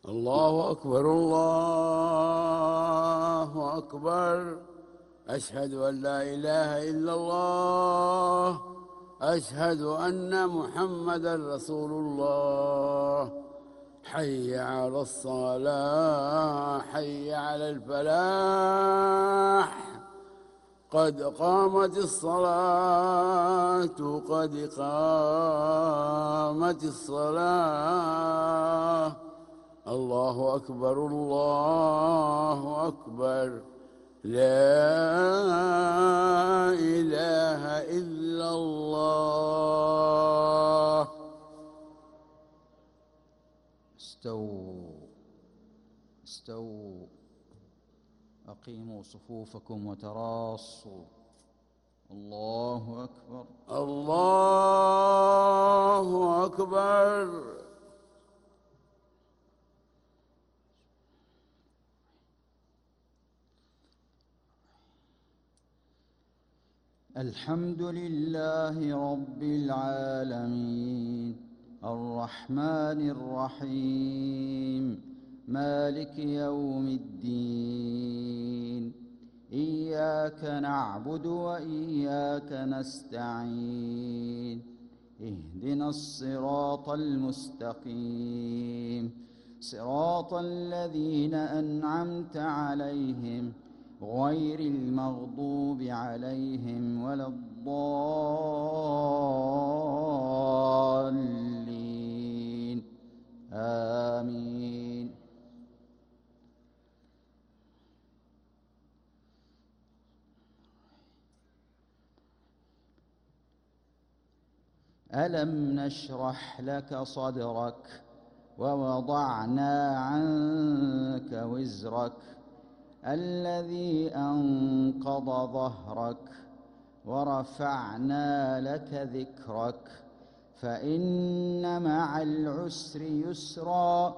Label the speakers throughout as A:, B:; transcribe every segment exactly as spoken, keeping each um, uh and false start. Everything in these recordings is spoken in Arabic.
A: الله أكبر الله أكبر. أشهد أن لا إله إلا الله. أشهد أن محمدًا رسول الله. حي على الصلاة، حي على الفلاح. قد قامت الصلاة، قد قامت الصلاة. الله أكبر الله أكبر. لا إله إلا الله.
B: استووا استووا أقيموا صفوفكم وتراصوا. الله أكبر
A: الله أكبر.
B: الحمد لله رب العالمين، الرحمن الرحيم، مالك يوم الدين. إياك نعبد وإياك نستعين. اهدنا الصراط المستقيم، صراط الذين أنعمت عليهم غير المغضوب عليهم ولا الضالين. آمين. ألم نشرح لك صدرك ووضعنا عنك وزرك الذي أنقض ظهرك ورفعنا لك ذكرك فإن مع العسر يسرا.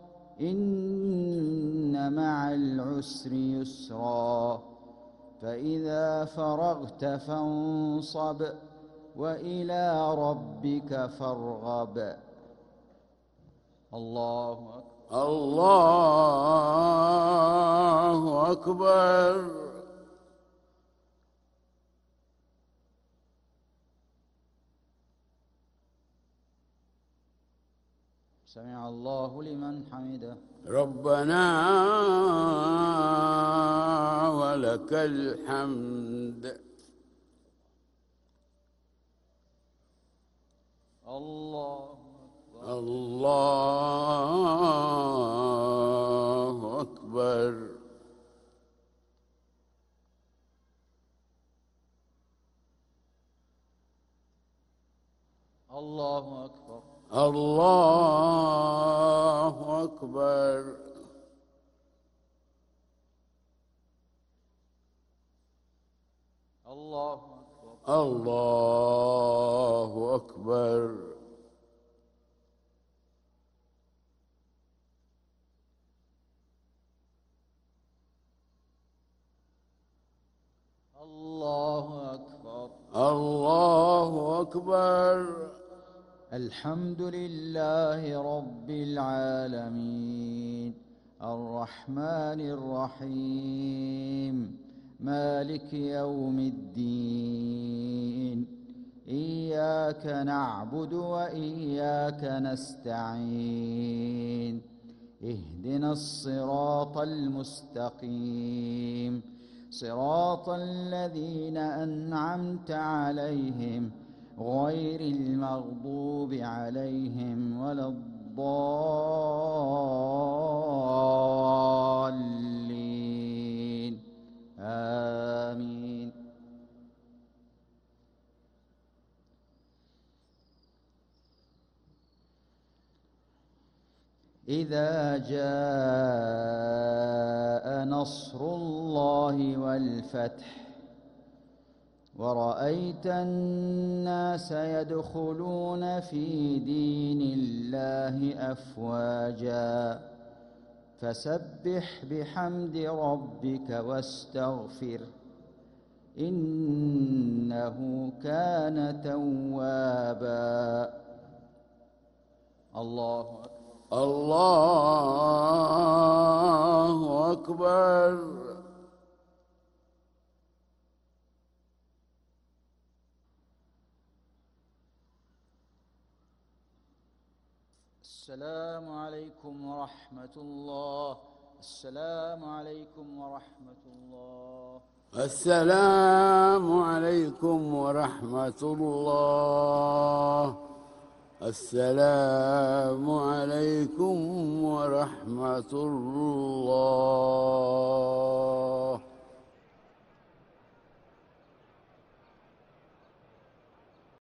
B: إن مع العسر يسرا. فإذا فرغت فانصب وإلى ربك فارغب. الله أكبر
A: الله أكبر.
B: سمع الله لمن حمده.
A: ربنا ولك الحمد.
B: الله أكبر
A: الله أكبر.
B: الله أكبر
A: الله أكبر.
B: الله أكبر
A: الله أكبر.
B: الله أكبر
A: الله أكبر.
B: الحمد لله رب العالمين، الرحمن الرحيم، مالك يوم الدين. إياك نعبد وإياك نستعين. اهدنا الصراط المستقيم، صراط الذين أنعمت عليهم غير المغضوب عليهم ولا الضالين. آمين. إذا جاء نصر الله والفتح ورأيت الناس يدخلون في دين الله أفواجا فسبح بحمد ربك واستغفر إنه كان توابا. الله أكبر
A: الله
B: السلام عليكم ورحمة الله. السلام عليكم ورحمة الله.
A: السلام عليكم ورحمة الله. السلام عليكم ورحمة الله.